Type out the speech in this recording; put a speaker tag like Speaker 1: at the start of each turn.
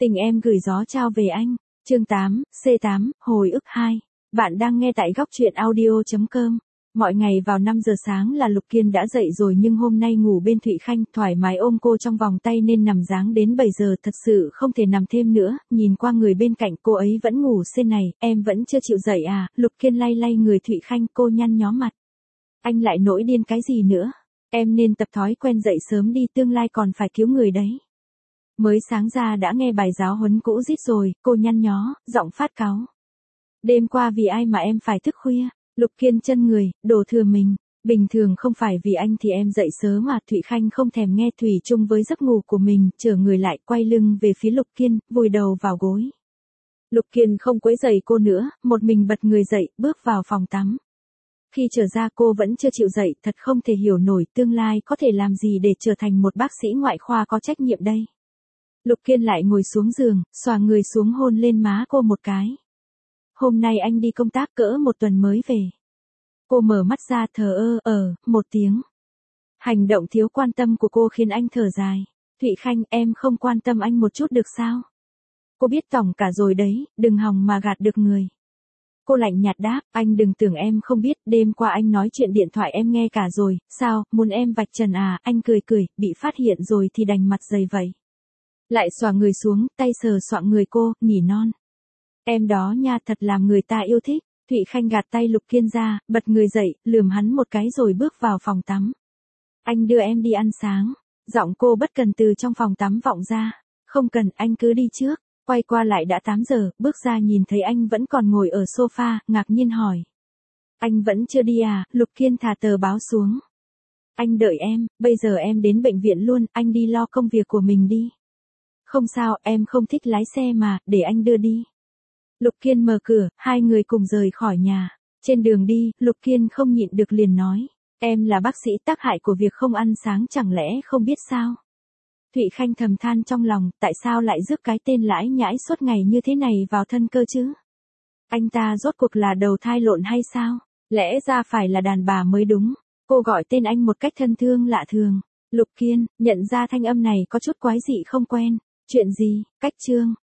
Speaker 1: Tình em gửi gió trao về anh. Chương 8, C8, hồi ức 2. Bạn đang nghe tại góc truyện audio.com. Mọi ngày vào 5 giờ sáng là Lục Kiên đã dậy rồi, nhưng hôm nay ngủ bên Thụy Khanh, thoải mái ôm cô trong vòng tay nên nằm dáng đến 7 giờ, thật sự không thể nằm thêm nữa. Nhìn qua người bên cạnh, cô ấy vẫn ngủ xên này, em vẫn chưa chịu dậy à? Lục Kiên lay lay người Thụy Khanh, cô nhăn nhó mặt. Anh lại nổi điên cái gì nữa? Em nên tập thói quen dậy sớm đi, tương lai còn phải cứu người đấy. Mới sáng ra đã nghe bài giáo huấn cũ rít rồi, cô nhăn nhó, giọng phát cáu. Đêm qua vì ai mà em phải thức khuya? Lục Kiên chân người, đổ thừa mình. Bình thường không phải vì anh thì em dậy sớm mà. Thụy Khanh không thèm nghe, thủy chung với giấc ngủ của mình, trở người lại, quay lưng về phía Lục Kiên, vùi đầu vào gối. Lục Kiên không quấy rầy cô nữa, một mình bật người dậy, bước vào phòng tắm. Khi trở ra cô vẫn chưa chịu dậy, thật không thể hiểu nổi, tương lai có thể làm gì để trở thành một bác sĩ ngoại khoa có trách nhiệm đây. Lục Kiên lại ngồi xuống giường, xòa người xuống hôn lên má cô một cái. Hôm nay anh đi công tác cỡ 1 tuần mới về. Cô mở mắt ra thờ một tiếng. Hành động thiếu quan tâm của cô khiến anh thở dài. Thụy Khanh, em không quan tâm anh một chút được sao? Cô biết tổng cả rồi đấy, đừng hòng mà gạt được người. Cô lạnh nhạt đáp, anh đừng tưởng em không biết, đêm qua anh nói chuyện điện thoại em nghe cả rồi, sao, muốn em vạch trần à? Anh cười cười, bị phát hiện rồi thì đành mặt dày vậy. Lại xòa người xuống, tay sờ soạng người cô, nỉ non. Em đó nha, thật làm người ta yêu thích. Thụy Khanh gạt tay Lục Kiên ra, bật người dậy, lườm hắn một cái rồi bước vào phòng tắm. Anh đưa em đi ăn sáng. Giọng cô bất cần từ trong phòng tắm vọng ra. Không cần, anh cứ đi trước. Quay qua lại đã 8 giờ, bước ra nhìn thấy anh vẫn còn ngồi ở sofa, ngạc nhiên hỏi. Anh vẫn chưa đi à? Lục Kiên thả tờ báo xuống. Anh đợi em, bây giờ em đến bệnh viện luôn, anh đi lo công việc của mình đi. Không sao, em không thích lái xe mà, để anh đưa đi. Lục Kiên mở cửa, hai người cùng rời khỏi nhà. Trên đường đi, Lục Kiên không nhịn được liền nói. Em là bác sĩ, tác hại của việc không ăn sáng chẳng lẽ không biết sao? Thụy Khanh thầm than trong lòng, tại sao lại rước cái tên lãi nhãi suốt ngày như thế này vào thân cơ chứ? Anh ta rốt cuộc là đầu thai lộn hay sao? Lẽ ra phải là đàn bà mới đúng. Cô gọi tên anh một cách thân thương lạ thường. Lục Kiên, nhận ra thanh âm này có chút quái dị không quen. Chuyện gì? Cách chương.